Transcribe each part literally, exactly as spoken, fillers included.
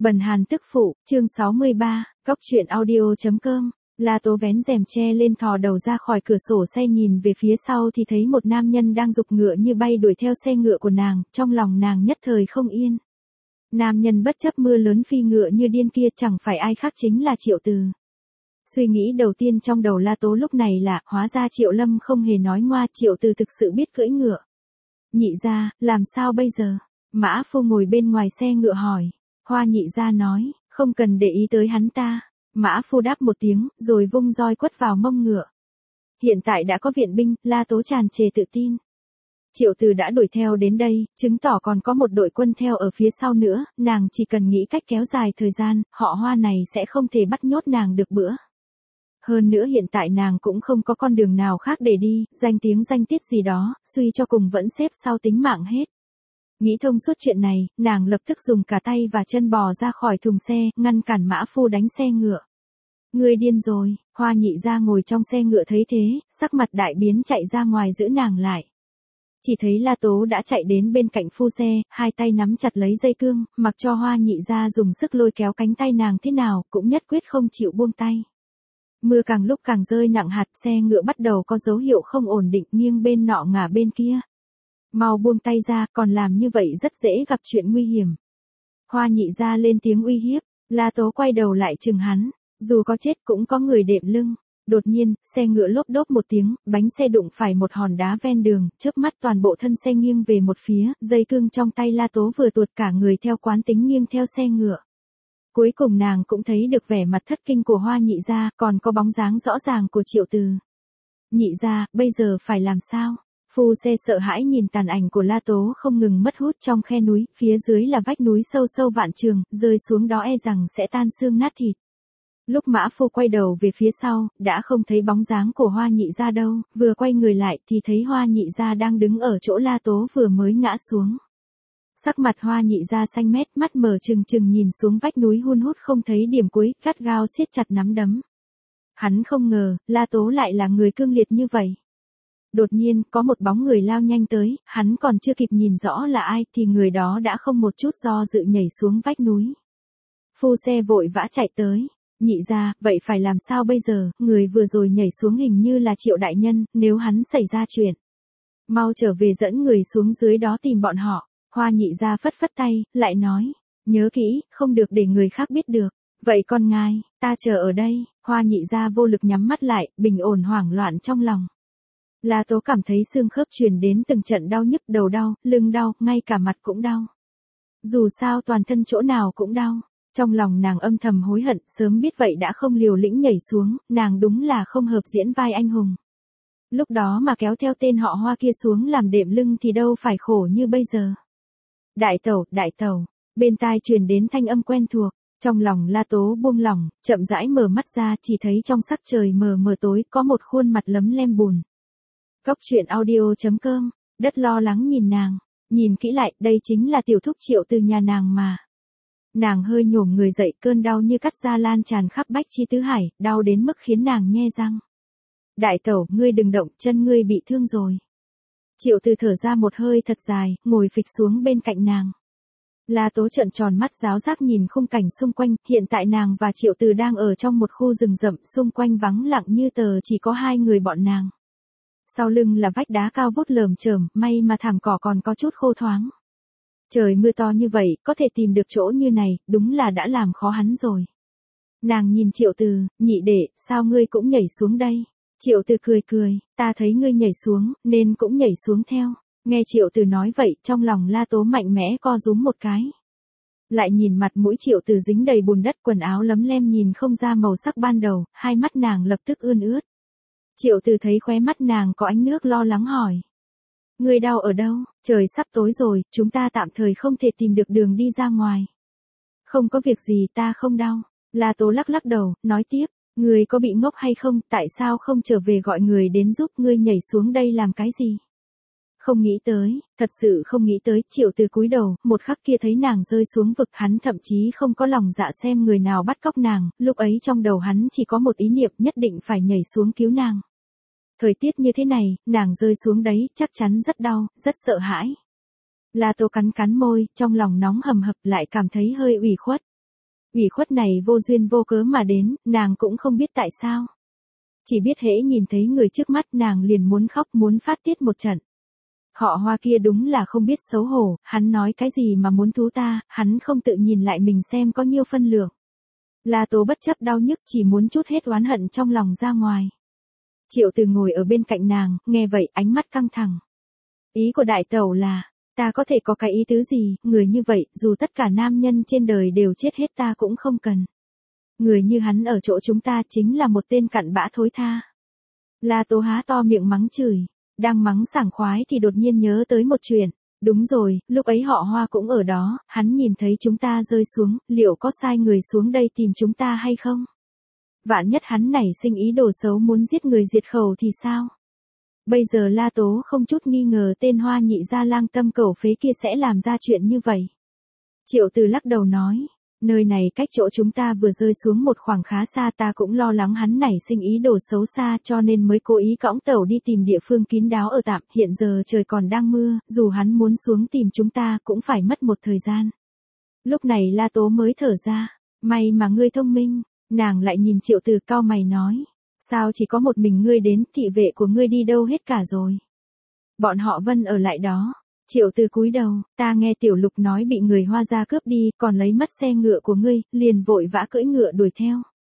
Bần Hàn tức phụ, chương sáu mươi ba, Cóc truyện audio.com. La Tố vén rèm che lên thò đầu ra khỏi cửa sổ xe nhìn về phía sau thì thấy một nam nhân đang giục ngựa như bay đuổi theo xe ngựa của nàng, trong lòng nàng nhất thời không yên. Nam nhân bất chấp mưa lớn phi ngựa như điên kia chẳng phải ai khác chính là Triệu Từ. Suy nghĩ đầu tiên trong đầu La Tố lúc này là, hóa ra Triệu Lâm không hề nói ngoa, Triệu Từ thực sự biết cưỡi ngựa. Nhị gia, làm sao bây giờ? Mã Phu ngồi bên ngoài xe ngựa hỏi. Hoa nhị gia nói, không cần để ý tới hắn ta. Mã Phu đáp một tiếng, rồi vung roi quất vào mông ngựa. Hiện tại đã có viện binh, La Tố tràn trề tự tin. Triệu Từ đã đuổi theo đến đây, chứng tỏ còn có một đội quân theo ở phía sau nữa, nàng chỉ cần nghĩ cách kéo dài thời gian, họ Hoa này sẽ không thể bắt nhốt nàng được bữa. Hơn nữa hiện tại nàng cũng không có con đường nào khác để đi, danh tiếng danh tiết gì đó, suy cho cùng vẫn xếp sau tính mạng hết. Nghĩ thông suốt chuyện này, nàng lập tức dùng cả tay và chân bò ra khỏi thùng xe, ngăn cản Mã Phu đánh xe ngựa. Ngươi điên rồi, Hoa nhị gia ngồi trong xe ngựa thấy thế, sắc mặt đại biến chạy ra ngoài giữ nàng lại. Chỉ thấy La Tố đã chạy đến bên cạnh phu xe, hai tay nắm chặt lấy dây cương, mặc cho Hoa nhị gia dùng sức lôi kéo cánh tay nàng thế nào, cũng nhất quyết không chịu buông tay. Mưa càng lúc càng rơi nặng hạt, xe ngựa bắt đầu có dấu hiệu không ổn định, nghiêng bên nọ ngả bên kia. Mau buông tay ra, còn làm như vậy rất dễ gặp chuyện nguy hiểm. Hoa nhị gia lên tiếng uy hiếp, La Tố quay đầu lại chừng hắn, dù có chết cũng có người đệm lưng. Đột nhiên, xe ngựa lốp đốp một tiếng, bánh xe đụng phải một hòn đá ven đường, chớp mắt toàn bộ thân xe nghiêng về một phía, dây cương trong tay La Tố vừa tuột cả người theo quán tính nghiêng theo xe ngựa. Cuối cùng nàng cũng thấy được vẻ mặt thất kinh của Hoa nhị gia, còn có bóng dáng rõ ràng của Triệu Từ. Nhị gia, bây giờ phải làm sao? Phu xe sợ hãi nhìn tàn ảnh của La Tố không ngừng mất hút trong khe núi, phía dưới là vách núi sâu sâu vạn trường, rơi xuống đó e rằng sẽ tan xương nát thịt. Lúc Mã Phu quay đầu về phía sau, đã không thấy bóng dáng của Hoa nhị gia đâu, vừa quay người lại thì thấy Hoa nhị gia đang đứng ở chỗ La Tố vừa mới ngã xuống. Sắc mặt Hoa nhị gia xanh mét, mắt mở trừng trừng nhìn xuống vách núi hun hút không thấy điểm cuối, gắt gao siết chặt nắm đấm. Hắn không ngờ, La Tố lại là người cương liệt như vậy. Đột nhiên, có một bóng người lao nhanh tới, hắn còn chưa kịp nhìn rõ là ai thì người đó đã không một chút do dự nhảy xuống vách núi. Phu xe vội vã chạy tới. Nhị gia, vậy phải làm sao bây giờ, người vừa rồi nhảy xuống hình như là Triệu đại nhân, nếu hắn xảy ra chuyện. Mau trở về dẫn người xuống dưới đó tìm bọn họ. Hoa nhị gia phất phất tay, lại nói, nhớ kỹ, không được để người khác biết được. Vậy con ngài, ta chờ ở đây. Hoa nhị gia vô lực nhắm mắt lại, bình ổn hoảng loạn trong lòng. La Tố cảm thấy xương khớp truyền đến từng trận đau nhức, đầu đau, lưng đau, ngay cả mặt cũng đau. Dù sao toàn thân chỗ nào cũng đau. Trong lòng nàng âm thầm hối hận, sớm biết vậy đã không liều lĩnh nhảy xuống, nàng đúng là không hợp diễn vai anh hùng. Lúc đó mà kéo theo tên họ Hoa kia xuống làm đệm lưng thì đâu phải khổ như bây giờ. Đại tẩu, đại tẩu, bên tai truyền đến thanh âm quen thuộc, trong lòng La Tố buông lỏng, chậm rãi mở mắt ra chỉ thấy trong sắc trời mờ mờ tối có một khuôn mặt lấm lem bùn. Cóc truyện audio.com, Đất lo lắng nhìn nàng, nhìn kỹ lại, đây chính là tiểu thúc Triệu từ nhà nàng mà. Nàng hơi nhổm người dậy, cơn đau như cắt da lan tràn khắp bách chi tứ hải, đau đến mức khiến nàng nhe răng. Đại tẩu, ngươi đừng động, chân ngươi bị thương rồi. Triệu Từ thở ra một hơi thật dài, ngồi phịch xuống bên cạnh nàng. La Tố trợn tròn mắt giáo giác nhìn khung cảnh xung quanh, hiện tại nàng và Triệu Từ đang ở trong một khu rừng rậm, xung quanh vắng lặng như tờ, chỉ có hai người bọn nàng. Sau lưng là vách đá cao vút lởm chởm, may mà thảm cỏ còn có chút khô thoáng. Trời mưa to như vậy, có thể tìm được chỗ như này, đúng là đã làm khó hắn rồi. Nàng nhìn Triệu Từ, nhị đệ, sao ngươi cũng nhảy xuống đây? Triệu Từ cười cười, ta thấy ngươi nhảy xuống, nên cũng nhảy xuống theo. Nghe Triệu Từ nói vậy, trong lòng La Tố mạnh mẽ co rúm một cái. Lại nhìn mặt mũi Triệu Từ dính đầy bùn đất, quần áo lấm lem nhìn không ra màu sắc ban đầu, hai mắt nàng lập tức ươn ướt. Triệu Từ thấy khóe mắt nàng có ánh nước lo lắng hỏi. Ngươi đau ở đâu? Trời sắp tối rồi, chúng ta tạm thời không thể tìm được đường đi ra ngoài. Không có việc gì, ta không đau. La Tố lắc lắc đầu, nói tiếp, ngươi có bị ngốc hay không, tại sao không trở về gọi người đến giúp, ngươi nhảy xuống đây làm cái gì? Không nghĩ tới, thật sự không nghĩ tới, Triệu Từ cúi đầu, một khắc kia thấy nàng rơi xuống vực, hắn thậm chí không có lòng dạ xem người nào bắt cóc nàng, lúc ấy trong đầu hắn chỉ có một ý niệm nhất định phải nhảy xuống cứu nàng. Thời tiết như thế này, nàng rơi xuống đấy, chắc chắn rất đau, rất sợ hãi. La Tố cắn cắn môi, trong lòng nóng hầm hập lại cảm thấy hơi ủy khuất. Ủy khuất này vô duyên vô cớ mà đến, nàng cũng không biết tại sao. Chỉ biết hễ nhìn thấy người trước mắt nàng liền muốn khóc muốn phát tiết một trận. Họ Hoa kia đúng là không biết xấu hổ, hắn nói cái gì mà muốn thú ta, hắn không tự nhìn lại mình xem có nhiêu phân lượng. La Tố bất chấp đau nhức chỉ muốn trút hết oán hận trong lòng ra ngoài. Triệu Từ ngồi ở bên cạnh nàng, nghe vậy ánh mắt căng thẳng. Ý của đại tẩu là, ta có thể có cái ý tứ gì, người như vậy, dù tất cả nam nhân trên đời đều chết hết ta cũng không cần. Người như hắn ở chỗ chúng ta chính là một tên cặn bã thối tha. La Tố há to miệng mắng chửi, đang mắng sảng khoái thì đột nhiên nhớ tới một chuyện. Đúng rồi, lúc ấy họ Hoa cũng ở đó, hắn nhìn thấy chúng ta rơi xuống, liệu có sai người xuống đây tìm chúng ta hay không? Vạn nhất hắn nảy sinh ý đồ xấu muốn giết người diệt khẩu thì sao? Bây giờ La Tố không chút nghi ngờ tên Hoa nhị gia lang tâm cẩu phế kia sẽ làm ra chuyện như vậy. Triệu Từ lắc đầu nói, nơi này cách chỗ chúng ta vừa rơi xuống một khoảng khá xa, ta cũng lo lắng hắn nảy sinh ý đồ xấu xa cho nên mới cố ý cõng tàu đi tìm địa phương kín đáo ở tạm, hiện giờ trời còn đang mưa, dù hắn muốn xuống tìm chúng ta cũng phải mất một thời gian. Lúc này La Tố mới thở ra, may mà ngươi thông minh, nàng lại nhìn Triệu Từ cau mày nói, sao chỉ có một mình ngươi đến, thị vệ của ngươi đi đâu hết cả rồi? Bọn họ Vân ở lại đó. Triệu Từ cúi đầu, ta nghe Tiểu Lục nói bị người Hoa gia cướp đi, còn lấy mất xe ngựa của ngươi, liền vội vã cưỡi ngựa đuổi theo.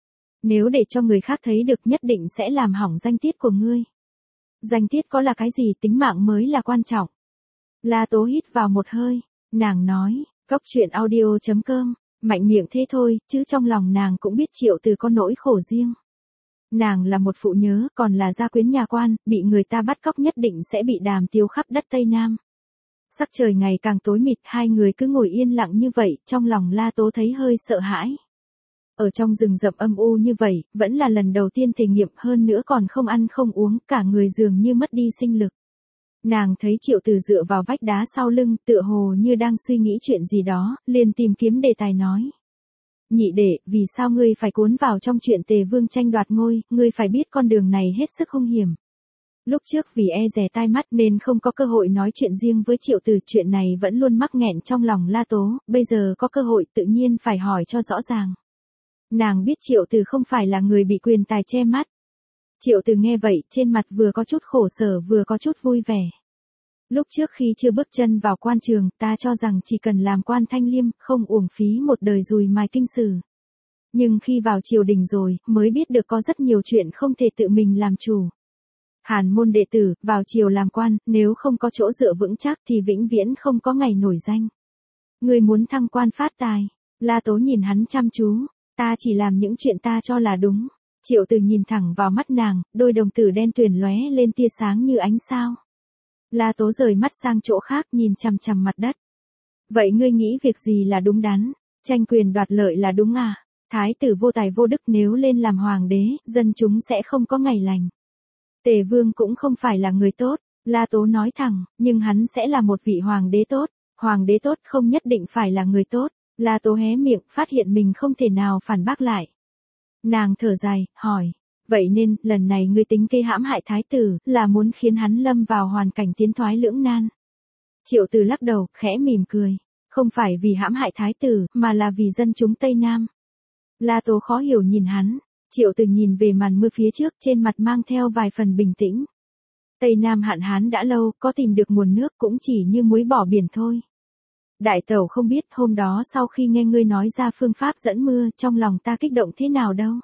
Nếu để cho người khác thấy được nhất định sẽ làm hỏng danh tiết của ngươi. Danh tiết có là cái gì, tính mạng mới là quan trọng. La Tố hít vào một hơi, nàng nói, cốc truyện audio chấm com, mạnh miệng thế thôi, chứ trong lòng nàng cũng biết Triệu Từ có nỗi khổ riêng. Nàng là một phụ nhớ, còn là gia quyến nhà quan, bị người ta bắt cóc nhất định sẽ bị đàm tiếu khắp đất Tây Nam. Sắc trời ngày càng tối mịt, hai người cứ ngồi yên lặng như vậy, trong lòng La Tố thấy hơi sợ hãi. Ở trong rừng rậm âm u như vậy, vẫn là lần đầu tiên thể nghiệm, hơn nữa còn không ăn không uống, cả người dường như mất đi sinh lực. Nàng thấy Triệu Từ dựa vào vách đá sau lưng, tựa hồ như đang suy nghĩ chuyện gì đó, liền tìm kiếm đề tài nói. Nhị đệ, vì sao ngươi phải cuốn vào trong chuyện Tề Vương tranh đoạt ngôi, ngươi phải biết con đường này hết sức hung hiểm. Lúc trước vì e dè tai mắt nên không có cơ hội nói chuyện riêng với Triệu Từ, chuyện này vẫn luôn mắc nghẹn trong lòng La Tố, bây giờ có cơ hội tự nhiên phải hỏi cho rõ ràng. Nàng biết Triệu Từ không phải là người bị quyền tài che mắt. Triệu Từ nghe vậy, trên mặt vừa có chút khổ sở vừa có chút vui vẻ. Lúc trước khi chưa bước chân vào quan trường, ta cho rằng chỉ cần làm quan thanh liêm, không uổng phí một đời dùi mài kinh sử. Nhưng khi vào triều đình rồi, mới biết được có rất nhiều chuyện không thể tự mình làm chủ. Hàn môn đệ tử, vào triều làm quan, nếu không có chỗ dựa vững chắc thì vĩnh viễn không có ngày nổi danh. Người muốn thăng quan phát tài. La Tố nhìn hắn chăm chú, ta chỉ làm những chuyện ta cho là đúng. Triệu Từ nhìn thẳng vào mắt nàng, đôi đồng tử đen tuyền lóe lên tia sáng như ánh sao. La Tố rời mắt sang chỗ khác, nhìn chằm chằm mặt đất. Vậy ngươi nghĩ việc gì là đúng đắn? Tranh quyền đoạt lợi là đúng à? Thái tử vô tài vô đức nếu lên làm hoàng đế, dân chúng sẽ không có ngày lành. Tề Vương cũng không phải là người tốt, La Tố nói thẳng, nhưng hắn sẽ là một vị hoàng đế tốt. Hoàng đế tốt không nhất định phải là người tốt. La Tố hé miệng, phát hiện mình không thể nào phản bác lại. Nàng thở dài, hỏi, vậy nên, lần này ngươi tính kế hãm hại thái tử, là muốn khiến hắn lâm vào hoàn cảnh tiến thoái lưỡng nan. Triệu Từ lắc đầu, khẽ mỉm cười, không phải vì hãm hại thái tử, mà là vì dân chúng Tây Nam. La Tố khó hiểu nhìn hắn, Triệu Từ nhìn về màn mưa phía trước, trên mặt mang theo vài phần bình tĩnh. Tây Nam hạn hán đã lâu, có tìm được nguồn nước cũng chỉ như muối bỏ biển thôi. Đại tẩu không biết hôm đó sau khi nghe ngươi nói ra phương pháp dẫn mưa, trong lòng ta kích động thế nào đâu.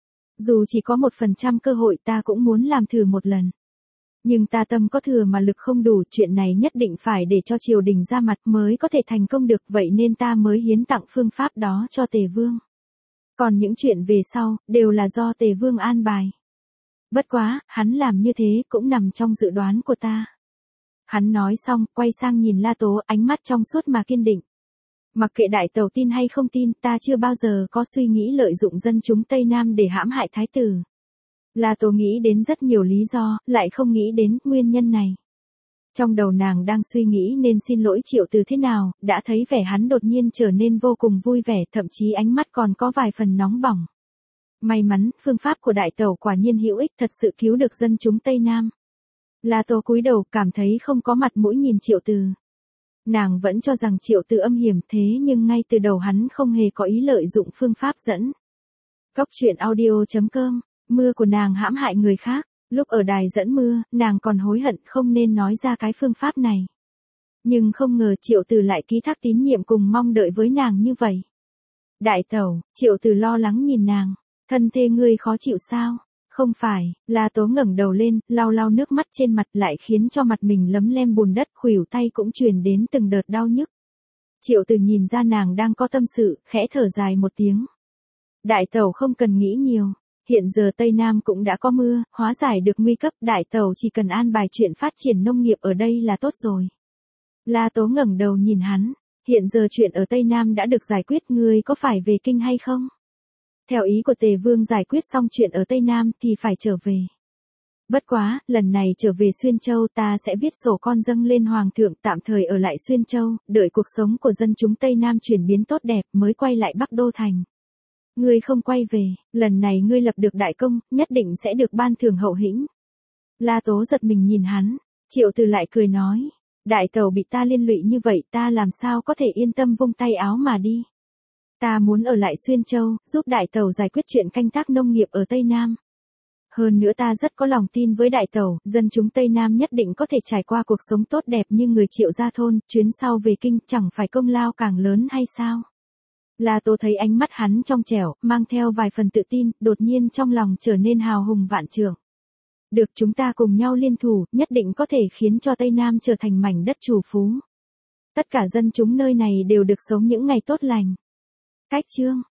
Dù chỉ có một phần trăm cơ hội ta cũng muốn làm thử một lần. Nhưng ta tâm có thừa mà lực không đủ, chuyện này nhất định phải để cho triều đình ra mặt mới có thể thành công được, vậy nên ta mới hiến tặng phương pháp đó cho Tề Vương. Còn những chuyện về sau, đều là do Tề Vương an bài. Bất quá, hắn làm như thế cũng nằm trong dự đoán của ta. Hắn nói xong, quay sang nhìn La Tố, ánh mắt trong suốt mà kiên định. Mặc kệ đại tẩu tin hay không tin, ta chưa bao giờ có suy nghĩ lợi dụng dân chúng Tây Nam để hãm hại thái tử. La Tố nghĩ đến rất nhiều lý do, lại không nghĩ đến nguyên nhân này. Trong đầu nàng đang suy nghĩ nên xin lỗi Triệu Từ thế nào, đã thấy vẻ hắn đột nhiên trở nên vô cùng vui vẻ, thậm chí ánh mắt còn có vài phần nóng bỏng. May mắn, phương pháp của đại tẩu quả nhiên hữu ích, thật sự cứu được dân chúng Tây Nam. La Tố cúi đầu, cảm thấy không có mặt mũi nhìn Triệu Từ. Nàng vẫn cho rằng Triệu Từ âm hiểm thế nhưng ngay từ đầu hắn không hề có ý lợi dụng phương pháp dẫn. Cóc truyện audio chấm com, mưa của nàng hãm hại người khác, lúc ở đài dẫn mưa, nàng còn hối hận không nên nói ra cái phương pháp này. Nhưng không ngờ Triệu Từ lại ký thác tín nhiệm cùng mong đợi với nàng như vậy. Đại tẩu, Triệu Từ lo lắng nhìn nàng, thân thê ngươi khó chịu sao? Không phải, La Tố ngẩng đầu lên, lau lau nước mắt trên mặt lại khiến cho mặt mình lấm lem bùn đất, khuỷu tay cũng truyền đến từng đợt đau nhức. Triệu Từ nhìn ra nàng đang có tâm sự, khẽ thở dài một tiếng. Đại tẩu không cần nghĩ nhiều, hiện giờ Tây Nam cũng đã có mưa, hóa giải được nguy cấp, đại tẩu chỉ cần an bài chuyện phát triển nông nghiệp ở đây là tốt rồi. La Tố ngẩng đầu nhìn hắn, hiện giờ chuyện ở Tây Nam đã được giải quyết, ngươi có phải về kinh hay không? Theo ý của Tề Vương giải quyết xong chuyện ở Tây Nam thì phải trở về. Bất quá, lần này trở về Xuyên Châu ta sẽ viết sổ con dâng lên Hoàng thượng tạm thời ở lại Xuyên Châu, đợi cuộc sống của dân chúng Tây Nam chuyển biến tốt đẹp mới quay lại Bắc Đô Thành. Ngươi không quay về, lần này ngươi lập được đại công, nhất định sẽ được ban thưởng hậu hĩnh. La Tố giật mình nhìn hắn, Triệu Từ lại cười nói, đại tẩu bị ta liên lụy như vậy ta làm sao có thể yên tâm vung tay áo mà đi. Ta muốn ở lại Xuyên Châu, giúp đại tẩu giải quyết chuyện canh tác nông nghiệp ở Tây Nam. Hơn nữa ta rất có lòng tin với đại tẩu, dân chúng Tây Nam nhất định có thể trải qua cuộc sống tốt đẹp như người Triệu gia thôn, chuyến sau về kinh chẳng phải công lao càng lớn hay sao? La Tố thấy ánh mắt hắn trong trẻo, mang theo vài phần tự tin, đột nhiên trong lòng trở nên hào hùng vạn trượng. Được chúng ta cùng nhau liên thủ, nhất định có thể khiến cho Tây Nam trở thành mảnh đất chủ phú. Tất cả dân chúng nơi này đều được sống những ngày tốt lành. Cách chương